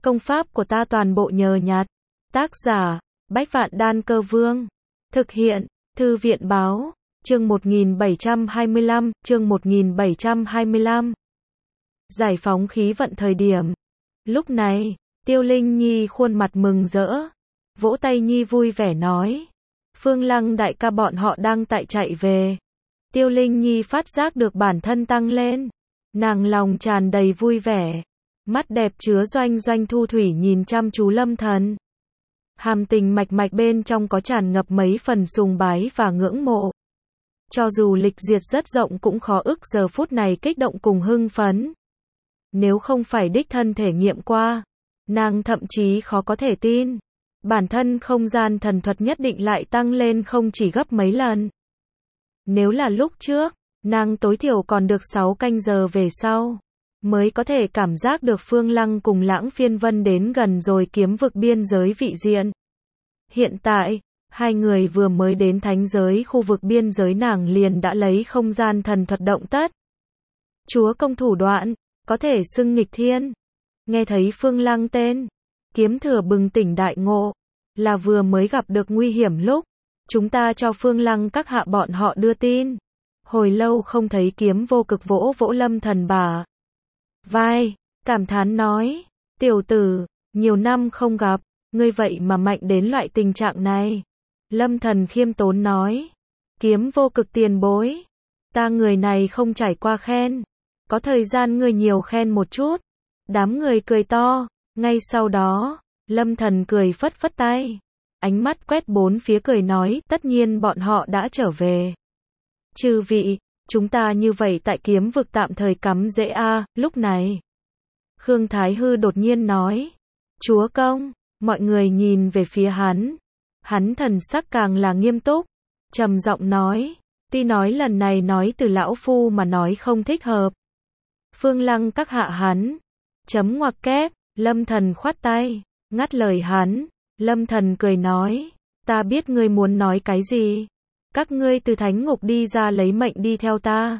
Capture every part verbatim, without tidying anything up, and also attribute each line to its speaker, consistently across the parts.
Speaker 1: Công pháp của ta toàn bộ nhờ nhặt. Tác giả, Bách Vạn Đan Cơ Vương. Thực hiện, Thư viện Báo. Chương một nghìn bảy trăm hai mươi lăm, chương một nghìn bảy trăm hai mươi lăm. Giải phóng khí vận thời điểm. Lúc này, Tiêu Linh Nhi khuôn mặt mừng rỡ, vỗ tay Nhi vui vẻ nói. Phương Lăng đại ca bọn họ đang tại chạy về. Tiêu Linh Nhi phát giác được bản thân tăng lên. Nàng lòng tràn đầy vui vẻ. Mắt đẹp chứa doanh doanh thu thủy nhìn chăm chú Lâm Thần. Hàm tình mạch mạch bên trong có tràn ngập mấy phần sùng bái và ngưỡng mộ. Cho dù lịch duyệt rất rộng cũng khó ức giờ phút này kích động cùng hưng phấn. Nếu không phải đích thân thể nghiệm qua, nàng thậm chí khó có thể tin. Bản thân không gian thần thuật nhất định lại tăng lên không chỉ gấp mấy lần. Nếu là lúc trước, nàng tối thiểu còn được sáu canh giờ về sau, mới có thể cảm giác được Phương Lăng cùng Lãng Phiên Vân đến gần rồi kiếm vực biên giới vị diện. Hiện tại, hai người vừa mới đến thánh giới khu vực biên giới nàng liền đã lấy không gian thần thuật động tất. Chúa công thủ đoạn, có thể xưng nghịch thiên. Nghe thấy Phương Lăng tên, Kiếm Thừa bừng tỉnh đại ngộ, là vừa mới gặp được nguy hiểm lúc, chúng ta cho Phương Lăng các hạ bọn họ đưa tin. Hồi lâu không thấy Kiếm Vô Cực vỗ vỗ Lâm Thần bà vai, cảm thán nói, tiểu tử, nhiều năm không gặp, ngươi vậy mà mạnh đến loại tình trạng này. Lâm Thần khiêm tốn nói, Kiếm Vô Cực tiền bối, ta người này không trải qua khen, có thời gian ngươi nhiều khen một chút. Đám người cười to, ngay sau đó, Lâm Thần cười phất phất tay, ánh mắt quét bốn phía cười nói, tất nhiên bọn họ đã trở về. Chư vị, chúng ta như vậy tại kiếm vực tạm thời cắm rễ a. Lúc này, Khương Thái Hư đột nhiên nói, chúa công. Mọi người nhìn về phía hắn, hắn thần sắc càng là nghiêm túc, trầm giọng nói, tuy nói lần này nói từ lão phu mà nói không thích hợp. Phương Lăng các hạ hắn, chấm ngoặc kép. Lâm Thần khoát tay, ngắt lời hắn. Lâm Thần cười nói, ta biết ngươi muốn nói cái gì. Các ngươi từ thánh ngục đi ra lấy mệnh đi theo ta.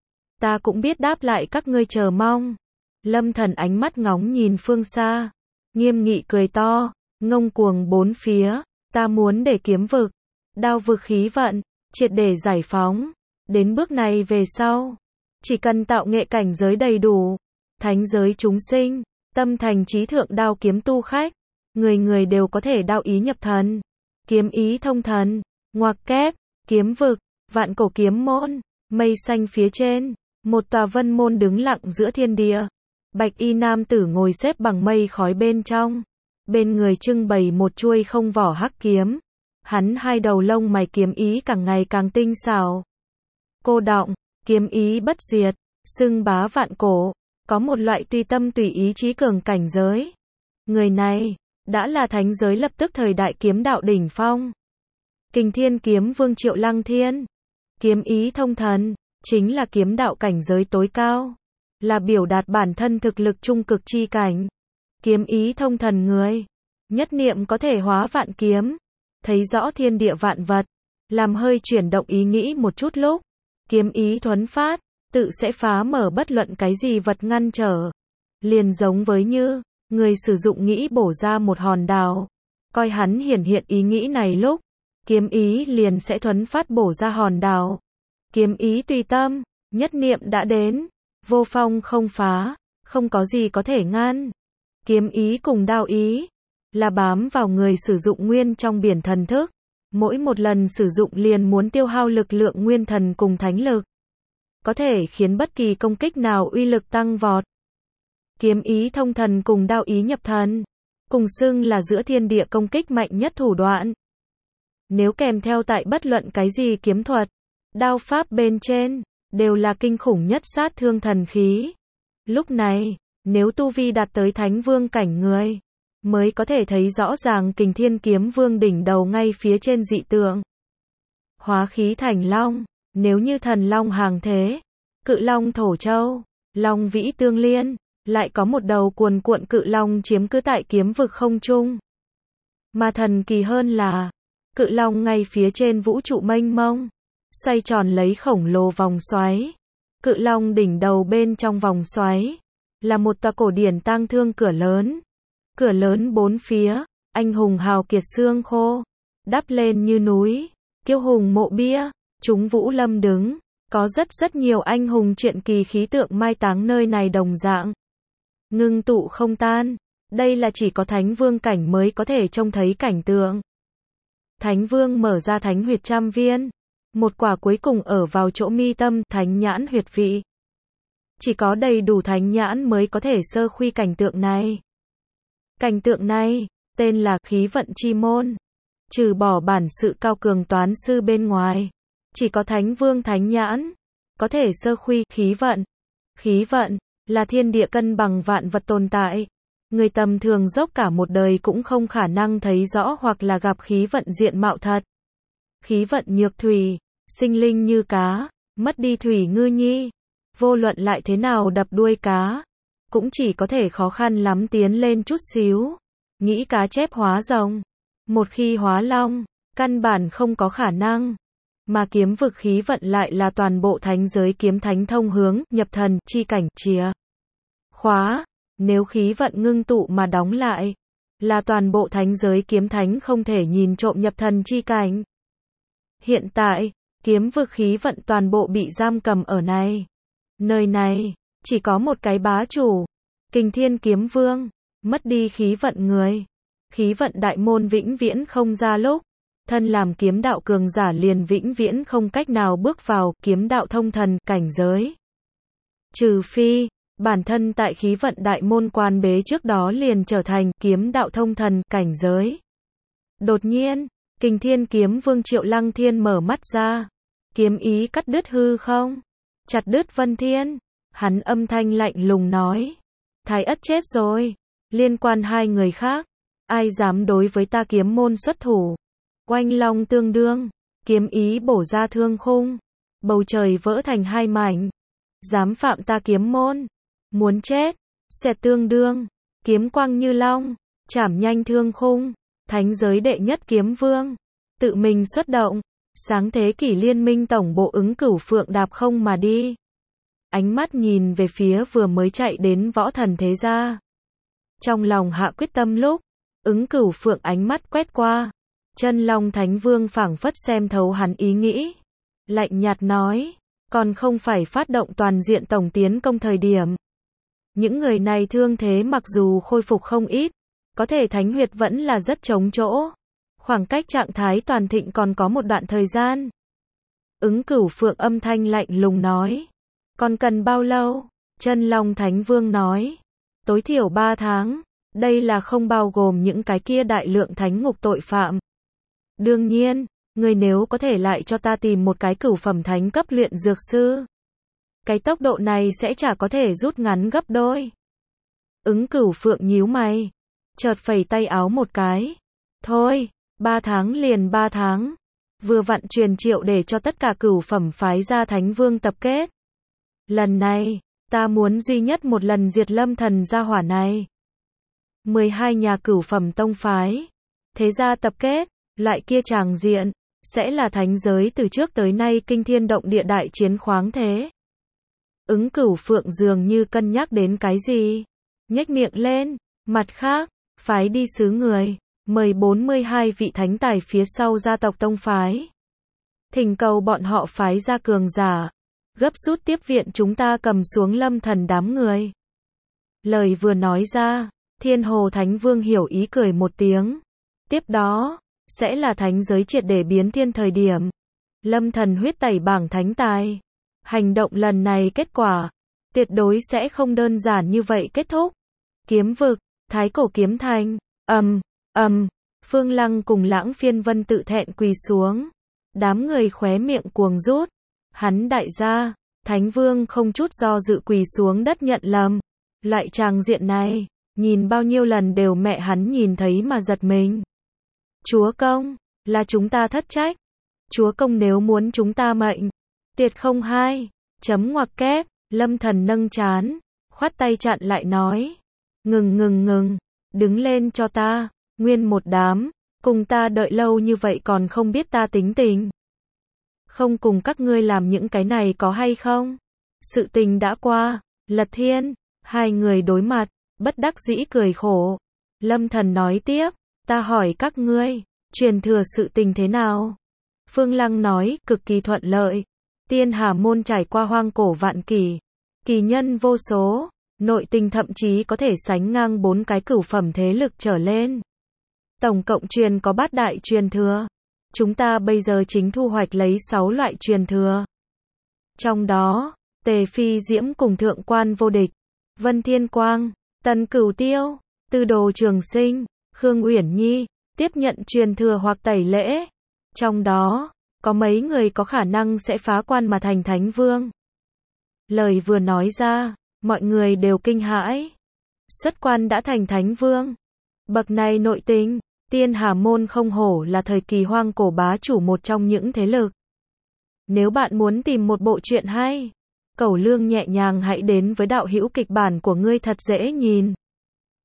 Speaker 1: Ta cũng biết đáp lại các ngươi chờ mong. Lâm Thần ánh mắt ngóng nhìn phương xa, nghiêm nghị cười to, ngông cuồng bốn phía, ta muốn để kiếm vực, đao vực khí vận, triệt để giải phóng. Đến bước này về sau, chỉ cần tạo nghệ cảnh giới đầy đủ, thánh giới chúng sinh, tâm thành trí thượng đao kiếm tu khách, người người đều có thể đao ý nhập thần, kiếm ý thông thần, ngoặc kép, kiếm vực, vạn cổ kiếm môn, mây xanh phía trên, một tòa vân môn đứng lặng giữa thiên địa. Bạch y nam tử ngồi xếp bằng mây khói bên trong, bên người trưng bày một chuôi không vỏ hắc kiếm. Hắn hai đầu lông mày kiếm ý càng ngày càng tinh xảo, cô đọng, kiếm ý bất diệt, xưng bá vạn cổ, có một loại tùy tâm tùy ý chí cường cảnh giới. Người này, đã là thánh giới lập tức thời đại kiếm đạo đỉnh phong. Kình Thiên Kiếm Vương Triệu Lăng Thiên, kiếm ý thông thần, chính là kiếm đạo cảnh giới tối cao, là biểu đạt bản thân thực lực trung cực chi cảnh. Kiếm ý thông thần người, nhất niệm có thể hóa vạn kiếm, thấy rõ thiên địa vạn vật, làm hơi chuyển động ý nghĩ một chút lúc, kiếm ý thuấn phát, tự sẽ phá mở bất luận cái gì vật ngăn trở. Liền giống với như, người sử dụng nghĩ bổ ra một hòn đào, coi hắn hiển hiện ý nghĩ này lúc, kiếm ý liền sẽ thuấn phát bổ ra hòn đào. Kiếm ý tùy tâm, nhất niệm đã đến, vô phong không phá, không có gì có thể ngăn. Kiếm ý cùng đao ý, là bám vào người sử dụng nguyên trong biển thần thức. Mỗi một lần sử dụng liền muốn tiêu hao lực lượng nguyên thần cùng thánh lực, có thể khiến bất kỳ công kích nào uy lực tăng vọt. Kiếm ý thông thần cùng đao ý nhập thần, cùng xưng là giữa thiên địa công kích mạnh nhất thủ đoạn. Nếu kèm theo tại bất luận cái gì kiếm thuật, đao pháp bên trên, đều là kinh khủng nhất sát thương thần khí. Lúc này, nếu tu vi đạt tới thánh vương cảnh người, mới có thể thấy rõ ràng Kình Thiên Kiếm Vương đỉnh đầu ngay phía trên dị tượng. Hóa khí thành long, nếu như thần long hàng thế, cự long thổ châu, long vĩ tương liên, lại có một đầu cuồn cuộn cự long chiếm cứ tại kiếm vực không trung. Mà thần kỳ hơn là, cự long ngay phía trên vũ trụ mênh mông, xoay tròn lấy khổng lồ vòng xoáy. Cự long đỉnh đầu bên trong vòng xoáy, là một tòa cổ điển tang thương cửa lớn. Cửa lớn bốn phía, anh hùng hào kiệt xương khô, đắp lên như núi, kiêu hùng mộ bia, chúng Vũ Lâm đứng, có rất rất nhiều anh hùng truyện kỳ khí tượng mai táng nơi này đồng dạng. Ngưng tụ không tan, đây là chỉ có Thánh Vương cảnh mới có thể trông thấy cảnh tượng. Thánh Vương mở ra thánh huyệt trăm viên, một quả cuối cùng ở vào chỗ mi tâm, thánh nhãn huyệt vị. Chỉ có đầy đủ thánh nhãn mới có thể sơ khuy cảnh tượng này. Cảnh tượng này, tên là khí vận chi môn. Trừ bỏ bản sự cao cường toán sư bên ngoài, chỉ có Thánh Vương thánh nhãn, có thể sơ khuy khí vận. Khí vận, là thiên địa cân bằng vạn vật tồn tại. Người tầm thường dốc cả một đời cũng không khả năng thấy rõ hoặc là gặp khí vận diện mạo thật. Khí vận nhược thủy, sinh linh như cá, mất đi thủy ngư nhi. Vô luận lại thế nào đập đuôi cá, cũng chỉ có thể khó khăn lắm tiến lên chút xíu. Nghĩ cá chép hóa rồng, một khi hóa long, căn bản không có khả năng. Mà kiếm vực khí vận lại là toàn bộ thánh giới kiếm thánh thông hướng, nhập thần, chi cảnh, chìa khóa. Nếu khí vận ngưng tụ mà đóng lại, là toàn bộ thánh giới kiếm thánh không thể nhìn trộm nhập thần chi cảnh. Hiện tại, kiếm vực khí vận toàn bộ bị giam cầm ở này. Nơi này, chỉ có một cái bá chủ, Kình Thiên Kiếm Vương, mất đi khí vận người. Khí vận đại môn vĩnh viễn không ra lúc, thân làm kiếm đạo cường giả liền vĩnh viễn không cách nào bước vào kiếm đạo thông thần cảnh giới. Trừ phi, bản thân tại khí vận đại môn quan bế trước đó liền trở thành kiếm đạo thông thần cảnh giới. Đột nhiên, Kình Thiên Kiếm Vương Triệu Lăng Thiên mở mắt ra, kiếm ý cắt đứt hư không, chặt đứt vân thiên. Hắn âm thanh lạnh lùng nói, Thái Ất chết rồi, liên quan hai người khác, ai dám đối với ta kiếm môn xuất thủ. Oanh long tương đương, kiếm ý bổ ra thương khung, bầu trời vỡ thành hai mảnh. Dám phạm ta kiếm môn, muốn chết, sẽ tương đương, kiếm quang như long, chảm nhanh thương khung. Thánh giới đệ nhất kiếm vương, tự mình xuất động, sáng thế kỷ liên minh tổng bộ Ứng Cửu Phượng đạp không mà đi. Ánh mắt nhìn về phía vừa mới chạy đến võ thần thế gia. Trong lòng hạ quyết tâm lúc, Ứng Cửu Phượng ánh mắt quét qua. Chân Long Thánh Vương phảng phất xem thấu hắn ý nghĩ. Lạnh nhạt nói, còn không phải phát động toàn diện tổng tiến công thời điểm. Những người này thương thế mặc dù khôi phục không ít, có thể thánh huyệt vẫn là rất trống chỗ. Khoảng cách trạng thái toàn thịnh còn có một đoạn thời gian. Ứng Cửu Phượng âm thanh lạnh lùng nói, còn cần bao lâu? Chân Long Thánh Vương nói, tối thiểu ba tháng, đây là không bao gồm những cái kia đại lượng thánh ngục tội phạm. Đương nhiên, người nếu có thể lại cho ta tìm một cái cửu phẩm thánh cấp luyện dược sư, cái tốc độ này sẽ chả có thể rút ngắn gấp đôi. Ứng Cửu Phượng nhíu mày, chợt phẩy tay áo một cái. Thôi, ba tháng liền ba tháng. Vừa vặn truyền triệu để cho tất cả cửu phẩm phái gia Thánh Vương tập kết. Lần này, ta muốn duy nhất một lần diệt Lâm Thần gia hỏa này. mười hai nhà cửu phẩm tông phái, thế gia tập kết, loại kia tràng diện, sẽ là thánh giới từ trước tới nay kinh thiên động địa đại chiến khoáng thế. Ứng Cửu Phượng dường như cân nhắc đến cái gì, nhếch miệng lên. Mặt khác, phái đi sứ người, mời bốn mươi hai vị thánh tài phía sau gia tộc tông phái. Thỉnh cầu bọn họ phái ra cường giả, gấp rút tiếp viện chúng ta cầm xuống Lâm Thần đám người. Lời vừa nói ra, Thiên Hồ Thánh Vương hiểu ý cười một tiếng. Tiếp đó, sẽ là thánh giới triệt để biến thiên thời điểm. Lâm Thần huyết tẩy bảng thánh tài. Hành động lần này kết quả, tuyệt đối sẽ không đơn giản như vậy kết thúc. Kiếm vực, Thái Cổ Kiếm Thành, ầm, ầm, Phương Lăng cùng Lãng Phiên Vân tự thẹn quỳ xuống. Đám người khóe miệng cuồng rút. Hắn đại gia, Thánh Vương không chút do dự quỳ xuống đất nhận lầm. Loại tràng diện này, nhìn bao nhiêu lần đều mẹ hắn nhìn thấy mà giật mình. Chúa công, là chúng ta thất trách. Chúa công nếu muốn chúng ta mệnh, tuyệt không hai, chấm ngoặc kép. Lâm Thần nâng trán, khoát tay chặn lại nói. Ngừng ngừng ngừng, đứng lên cho ta, nguyên một đám, cùng ta đợi lâu như vậy còn không biết ta tính tình. Không cùng các ngươi làm những cái này có hay không? Sự tình đã qua, Lật Thiên, hai người đối mặt, bất đắc dĩ cười khổ. Lâm Thần nói tiếp, ta hỏi các ngươi, truyền thừa sự tình thế nào? Phương Lăng nói, cực kỳ thuận lợi. Tiên Hà môn trải qua hoang cổ vạn kỳ, kỳ nhân vô số, nội tình thậm chí có thể sánh ngang bốn cái cửu phẩm thế lực trở lên. Tổng cộng truyền có bát đại truyền thừa. Chúng ta bây giờ chính thu hoạch lấy sáu loại truyền thừa. Trong đó, Tề Phi Diễm cùng Thượng Quan Vô Địch, Vân Thiên Quang, Tần Cửu Tiêu, Tư Đồ Trường Sinh, Khương Uyển Nhi, tiếp nhận truyền thừa hoặc tẩy lễ. Trong đó, có mấy người có khả năng sẽ phá quan mà thành Thánh Vương. Lời vừa nói ra, mọi người đều kinh hãi. Xuất quan đã thành Thánh Vương. Bậc này nội tình, Tiên Hà môn không hổ là thời kỳ hoang cổ bá chủ một trong những thế lực. Nếu bạn muốn tìm một bộ truyện hay, Cẩu Lương nhẹ nhàng hãy đến với đạo hữu kịch bản của ngươi thật dễ nhìn.